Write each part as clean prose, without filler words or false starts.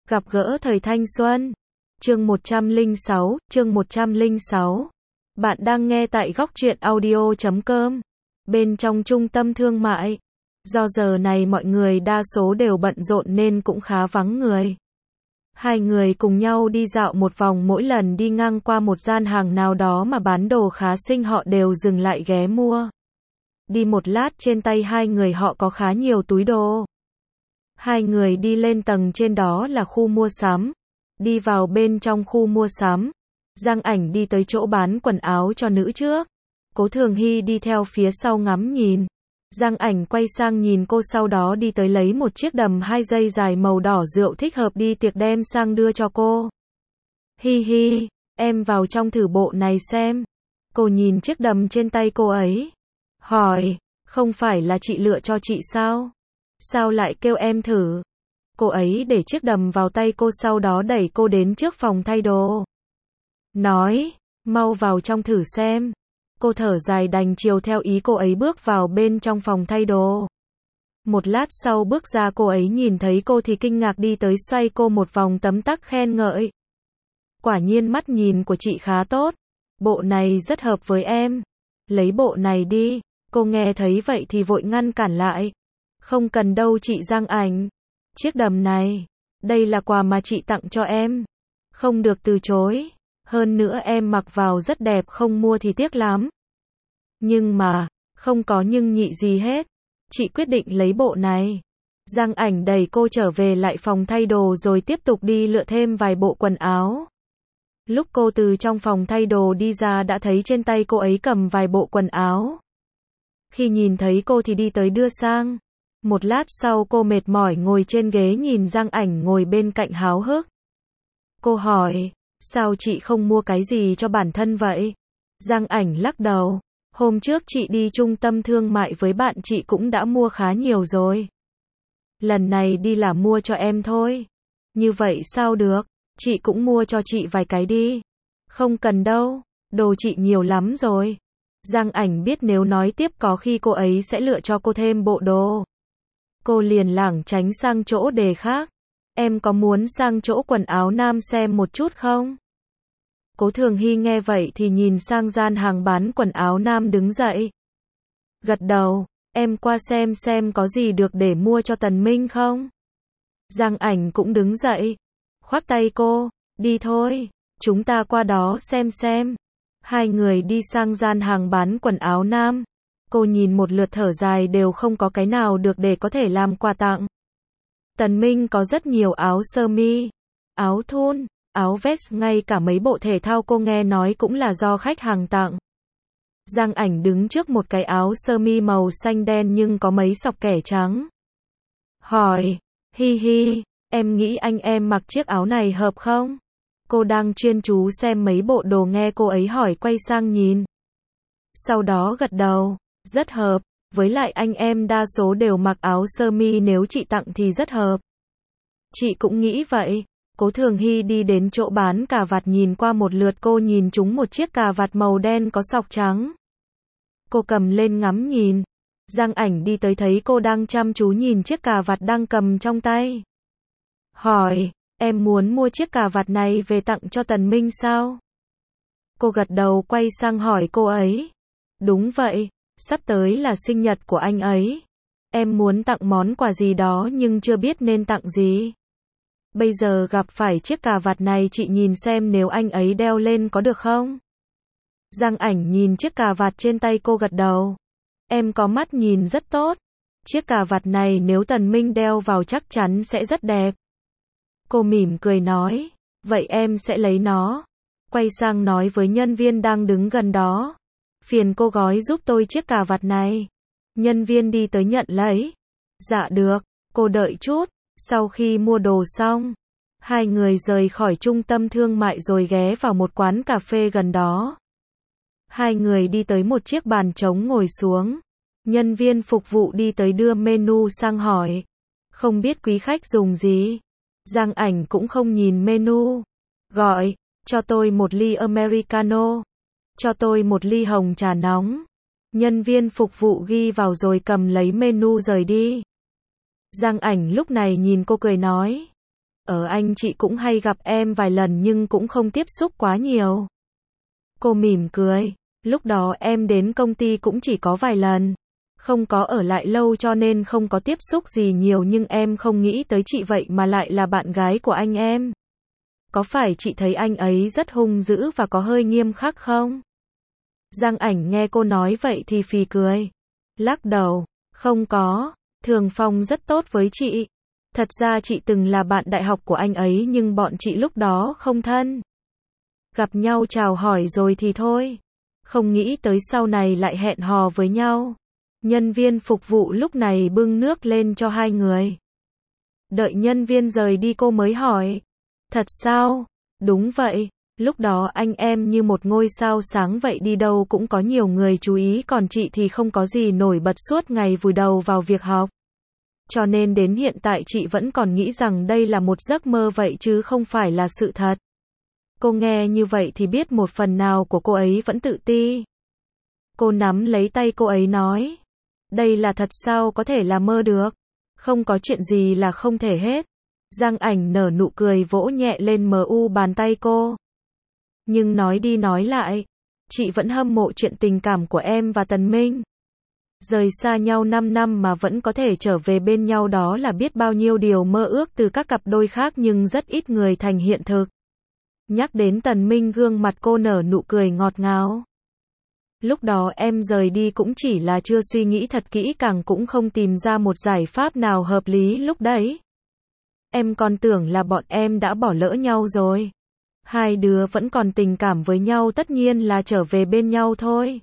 Gặp gỡ thời thanh xuân. Chương 106. Bạn đang nghe tại góc truyện audio.com. Bên trong trung tâm thương mại. Do giờ này mọi người đa số đều bận rộn nên cũng khá vắng người. Hai người cùng nhau đi dạo một vòng, mỗi lần đi ngang qua một gian hàng nào đó mà bán đồ khá xinh họ đều dừng lại ghé mua. Đi một lát trên tay hai người họ có khá nhiều túi đồ. Hai người đi lên tầng trên đó là khu mua sắm. Đi vào bên trong khu mua sắm. Giang Ảnh đi tới chỗ bán quần áo cho nữ trước. Cố Thường Hy đi theo phía sau ngắm nhìn. Giang Ảnh quay sang nhìn cô, sau đó đi tới lấy một chiếc đầm 2 dây dài màu đỏ rượu thích hợp đi tiệc đem sang đưa cho cô. Hi hi, em vào trong thử bộ này xem. Cô nhìn chiếc đầm trên tay cô ấy. Hỏi, không phải là chị lựa cho chị sao? Sao lại kêu em thử? Cô ấy để chiếc đầm vào tay cô, sau đó đẩy cô đến trước phòng thay đồ. Nói, mau vào trong thử xem. Cô thở dài đành chiều theo ý cô ấy bước vào bên trong phòng thay đồ. Một lát sau bước ra, cô ấy nhìn thấy cô thì kinh ngạc đi tới xoay cô một vòng tấm tắc khen ngợi. Quả nhiên mắt nhìn của chị khá tốt. Bộ này rất hợp với em. Lấy bộ này đi. Cô nghe thấy vậy thì vội ngăn cản lại. Không cần đâu chị Giang Ảnh. Chiếc đầm này, đây là quà mà chị tặng cho em. Không được từ chối. Hơn nữa em mặc vào rất đẹp, không mua thì tiếc lắm. Nhưng mà, không có nhưng nhị gì hết. Chị quyết định lấy bộ này. Giang Ảnh đẩy cô trở về lại phòng thay đồ rồi tiếp tục đi lựa thêm vài bộ quần áo. Lúc cô từ trong phòng thay đồ đi ra đã thấy trên tay cô ấy cầm vài bộ quần áo. Khi nhìn thấy cô thì đi tới đưa sang. Một lát sau cô mệt mỏi ngồi trên ghế nhìn Giang Ảnh ngồi bên cạnh háo hức. Cô hỏi, sao chị không mua cái gì cho bản thân vậy? Giang Ảnh lắc đầu, hôm trước chị đi trung tâm thương mại với bạn chị cũng đã mua khá nhiều rồi. Lần này đi là mua cho em thôi. Như vậy sao được, chị cũng mua cho chị vài cái đi. Không cần đâu, đồ chị nhiều lắm rồi. Giang Ảnh biết nếu nói tiếp có khi cô ấy sẽ lựa cho cô thêm bộ đồ. Cô liền lảng tránh sang chỗ đề khác. Em có muốn sang chỗ quần áo nam xem một chút không? Cố Thường Hy nghe vậy thì nhìn sang gian hàng bán quần áo nam đứng dậy. Gật đầu, em qua xem có gì được để mua cho Tần Minh không? Giang Ảnh cũng đứng dậy. Khoác tay cô, đi thôi, chúng ta qua đó xem. Hai người đi sang gian hàng bán quần áo nam. Cô nhìn một lượt thở dài, đều không có cái nào được để có thể làm quà tặng. Tần Minh có rất nhiều áo sơ mi, áo thun, áo vest, ngay cả mấy bộ thể thao cô nghe nói cũng là do khách hàng tặng. Giang Ảnh đứng trước một cái áo sơ mi màu xanh đen nhưng có mấy sọc kẻ trắng. Hỏi, hi hi, em nghĩ anh em mặc chiếc áo này hợp không? Cô đang chuyên chú xem mấy bộ đồ nghe cô ấy hỏi quay sang nhìn. Sau đó gật đầu, rất hợp, với lại anh em đa số đều mặc áo sơ mi, nếu chị tặng thì rất hợp. Chị cũng nghĩ vậy. Cố Thường Hy đi đến chỗ bán cà vạt nhìn qua một lượt, cô nhìn trúng một chiếc cà vạt màu đen có sọc trắng. Cô cầm lên ngắm nhìn. Giang Ảnh đi tới thấy cô đang chăm chú nhìn chiếc cà vạt đang cầm trong tay. Hỏi, em muốn mua chiếc cà vạt này về tặng cho Tần Minh sao? Cô gật đầu quay sang hỏi cô ấy. Đúng vậy, sắp tới là sinh nhật của anh ấy. Em muốn tặng món quà gì đó nhưng chưa biết nên tặng gì. Bây giờ gặp phải chiếc cà vạt này, chị nhìn xem nếu anh ấy đeo lên có được không? Giang Ảnh nhìn chiếc cà vạt trên tay cô gật đầu. Em có mắt nhìn rất tốt. Chiếc cà vạt này nếu Tần Minh đeo vào chắc chắn sẽ rất đẹp. Cô mỉm cười nói, vậy em sẽ lấy nó. Quay sang nói với nhân viên đang đứng gần đó. Phiền cô gói giúp tôi chiếc cà vạt này. Nhân viên đi tới nhận lấy. Dạ được, cô đợi chút. Sau khi mua đồ xong, hai người rời khỏi trung tâm thương mại rồi ghé vào một quán cà phê gần đó. Hai người đi tới một chiếc bàn trống ngồi xuống. Nhân viên phục vụ đi tới đưa menu sang hỏi. Không biết quý khách dùng gì? Giang Ảnh cũng không nhìn menu. Gọi, cho tôi một ly Americano. Cho tôi một ly hồng trà nóng. Nhân viên phục vụ ghi vào rồi cầm lấy menu rời đi. Giang Ảnh lúc này nhìn cô cười nói. Anh chị cũng hay gặp em vài lần nhưng cũng không tiếp xúc quá nhiều. Cô mỉm cười. Lúc đó em đến công ty cũng chỉ có vài lần. Không có ở lại lâu cho nên không có tiếp xúc gì nhiều nhưng em không nghĩ tới chị vậy mà lại là bạn gái của anh em. Có phải chị thấy anh ấy rất hung dữ và có hơi nghiêm khắc không? Giang Ảnh nghe cô nói vậy thì phì cười. Lắc đầu. Không có. Thường Phong rất tốt với chị. Thật ra chị từng là bạn đại học của anh ấy nhưng bọn chị lúc đó không thân. Gặp nhau chào hỏi rồi thì thôi. Không nghĩ tới sau này lại hẹn hò với nhau. Nhân viên phục vụ lúc này bưng nước lên cho hai người. Đợi nhân viên rời đi cô mới hỏi. Thật sao? Đúng vậy. Lúc đó anh em như một ngôi sao sáng vậy, đi đâu cũng có nhiều người chú ý, còn chị thì không có gì nổi bật, suốt ngày vùi đầu vào việc học. Cho nên đến hiện tại chị vẫn còn nghĩ rằng đây là một giấc mơ vậy chứ không phải là sự thật. Cô nghe như vậy thì biết một phần nào của cô ấy vẫn tự ti. Cô nắm lấy tay cô ấy nói. Đây là thật sao có thể là mơ được? Không có chuyện gì là không thể hết. Giang Ảnh nở nụ cười vỗ nhẹ lên bàn tay cô. Nhưng nói đi nói lại, chị vẫn hâm mộ chuyện tình cảm của em và Tần Minh. Rời xa nhau 5 năm mà vẫn có thể trở về bên nhau, đó là biết bao nhiêu điều mơ ước từ các cặp đôi khác nhưng rất ít người thành hiện thực. Nhắc đến Tần Minh, gương mặt cô nở nụ cười ngọt ngào. Lúc đó em rời đi cũng chỉ là chưa suy nghĩ thật kỹ càng, cũng không tìm ra một giải pháp nào hợp lý lúc đấy. Em còn tưởng là bọn em đã bỏ lỡ nhau rồi. Hai đứa vẫn còn tình cảm với nhau, tất nhiên là trở về bên nhau thôi.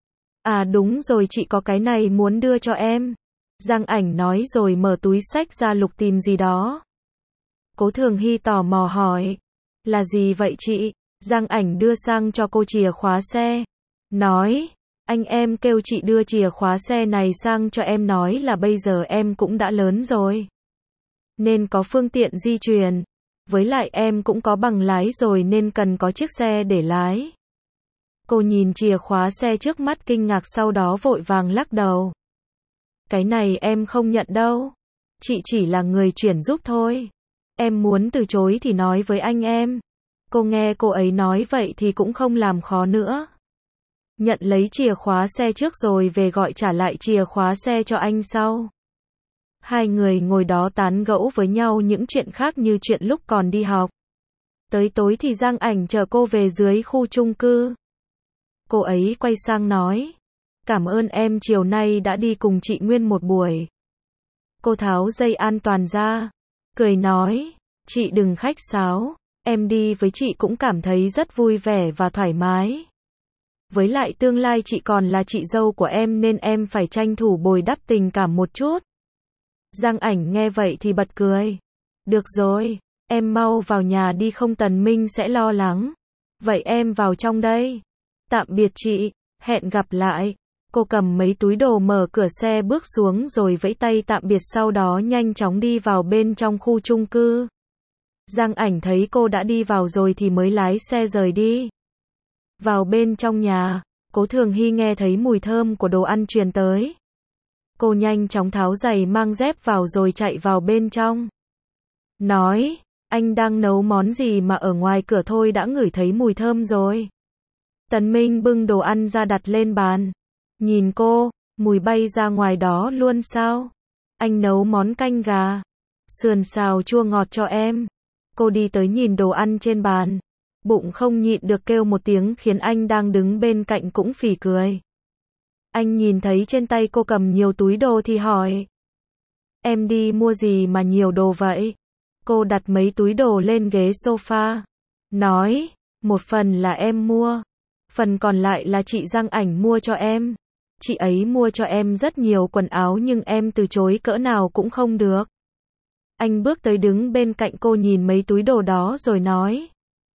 À đúng rồi, chị có cái này muốn đưa cho em. Giang Ảnh nói rồi mở túi xách ra lục tìm gì đó. Cố Thường Hy tò mò hỏi. Là gì vậy chị? Giang Ảnh đưa sang cho cô chìa khóa xe. Nói, anh em kêu chị đưa chìa khóa xe này sang cho em, nói là bây giờ em cũng đã lớn rồi. Nên có phương tiện di chuyển. Với lại em cũng có bằng lái rồi nên cần có chiếc xe để lái. Cô nhìn chìa khóa xe trước mắt kinh ngạc, sau đó vội vàng lắc đầu. Cái này em không nhận đâu. Chị chỉ là người chuyển giúp thôi. Em muốn từ chối thì nói với anh em. Cô nghe cô ấy nói vậy thì cũng không làm khó nữa. Nhận lấy chìa khóa xe trước rồi về gọi trả lại chìa khóa xe cho anh sau. Hai người ngồi đó tán gẫu với nhau những chuyện khác như chuyện lúc còn đi học. Tới tối thì Giang Ảnh chờ cô về dưới khu chung cư. Cô ấy quay sang nói. Cảm ơn em chiều nay đã đi cùng chị nguyên một buổi. Cô tháo dây an toàn ra. Cười nói. Chị đừng khách sáo. Em đi với chị cũng cảm thấy rất vui vẻ và thoải mái. Với lại tương lai chị còn là chị dâu của em nên em phải tranh thủ bồi đắp tình cảm một chút. Giang Ảnh nghe vậy thì bật cười. Được rồi, em mau vào nhà đi không Tần Minh sẽ lo lắng. Vậy em vào trong đây. Tạm biệt chị, hẹn gặp lại. Cô cầm mấy túi đồ mở cửa xe bước xuống rồi vẫy tay tạm biệt, sau đó nhanh chóng đi vào bên trong khu chung cư. Giang Ảnh thấy cô đã đi vào rồi thì mới lái xe rời đi. Vào bên trong nhà, Cố Thường Hy nghe thấy mùi thơm của đồ ăn truyền tới. Cô nhanh chóng tháo giày mang dép vào rồi chạy vào bên trong. Nói, anh đang nấu món gì mà ở ngoài cửa thôi đã ngửi thấy mùi thơm rồi. Tần Minh bưng đồ ăn ra đặt lên bàn. Nhìn cô, mùi bay ra ngoài đó luôn sao? Anh nấu món canh gà sườn xào chua ngọt cho em. Cô đi tới nhìn đồ ăn trên bàn. Bụng không nhịn được kêu một tiếng khiến anh đang đứng bên cạnh cũng phì cười. Anh nhìn thấy trên tay cô cầm nhiều túi đồ thì hỏi. Em đi mua gì mà nhiều đồ vậy? Cô đặt mấy túi đồ lên ghế sofa. Nói, một phần là em mua. Phần còn lại là chị Giang Ảnh mua cho em. Chị ấy mua cho em rất nhiều quần áo nhưng em từ chối cỡ nào cũng không được. Anh bước tới đứng bên cạnh cô nhìn mấy túi đồ đó rồi nói.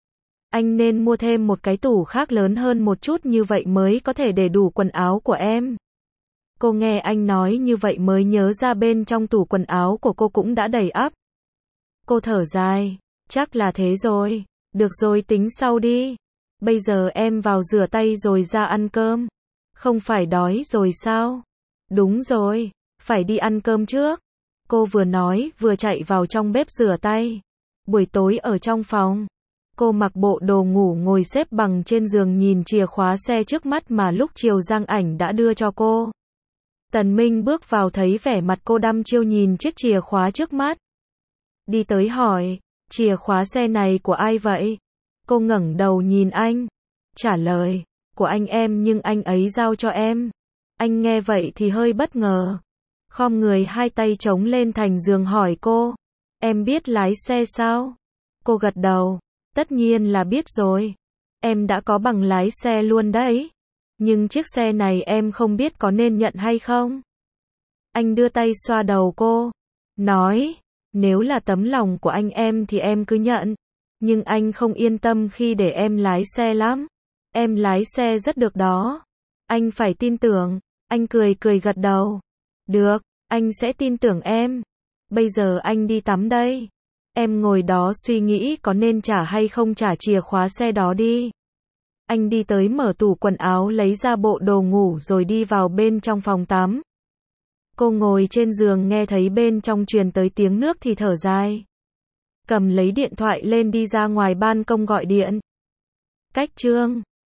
Anh nên mua thêm một cái tủ khác lớn hơn một chút, như vậy mới có thể để đủ quần áo của em. Cô nghe anh nói như vậy mới nhớ ra bên trong tủ quần áo của cô cũng đã đầy ắp. Cô thở dài, chắc là thế rồi. Được rồi, tính sau đi. Bây giờ em vào rửa tay rồi ra ăn cơm. Không phải đói rồi sao? Đúng rồi, phải đi ăn cơm trước. Cô vừa nói vừa chạy vào trong bếp rửa tay. Buổi tối ở trong phòng, cô mặc bộ đồ ngủ ngồi xếp bằng trên giường nhìn chìa khóa xe trước mắt mà lúc chiều Giang Ảnh đã đưa cho cô. Tần Minh bước vào thấy vẻ mặt cô đăm chiêu nhìn chiếc chìa khóa trước mắt. Đi tới hỏi, chìa khóa xe này của ai vậy? Cô ngẩng đầu nhìn anh, trả lời, của anh em nhưng anh ấy giao cho em. Anh nghe vậy thì hơi bất ngờ. Khom người hai tay chống lên thành giường hỏi cô, em biết lái xe sao? Cô gật đầu, tất nhiên là biết rồi. Em đã có bằng lái xe luôn đấy. Nhưng chiếc xe này em không biết có nên nhận hay không? Anh đưa tay xoa đầu cô, nói, nếu là tấm lòng của anh em thì em cứ nhận. Nhưng anh không yên tâm khi để em lái xe lắm. Em lái xe rất được đó. Anh phải tin tưởng. Anh cười cười gật đầu. Được, anh sẽ tin tưởng em. Bây giờ anh đi tắm đây. Em ngồi đó suy nghĩ có nên trả hay không trả chìa khóa xe đó đi. Anh đi tới mở tủ quần áo lấy ra bộ đồ ngủ rồi đi vào bên trong phòng tắm. Cô ngồi trên giường nghe thấy bên trong truyền tới tiếng nước thì thở dài. Cầm lấy điện thoại lên đi ra ngoài ban công gọi điện. Cách Trương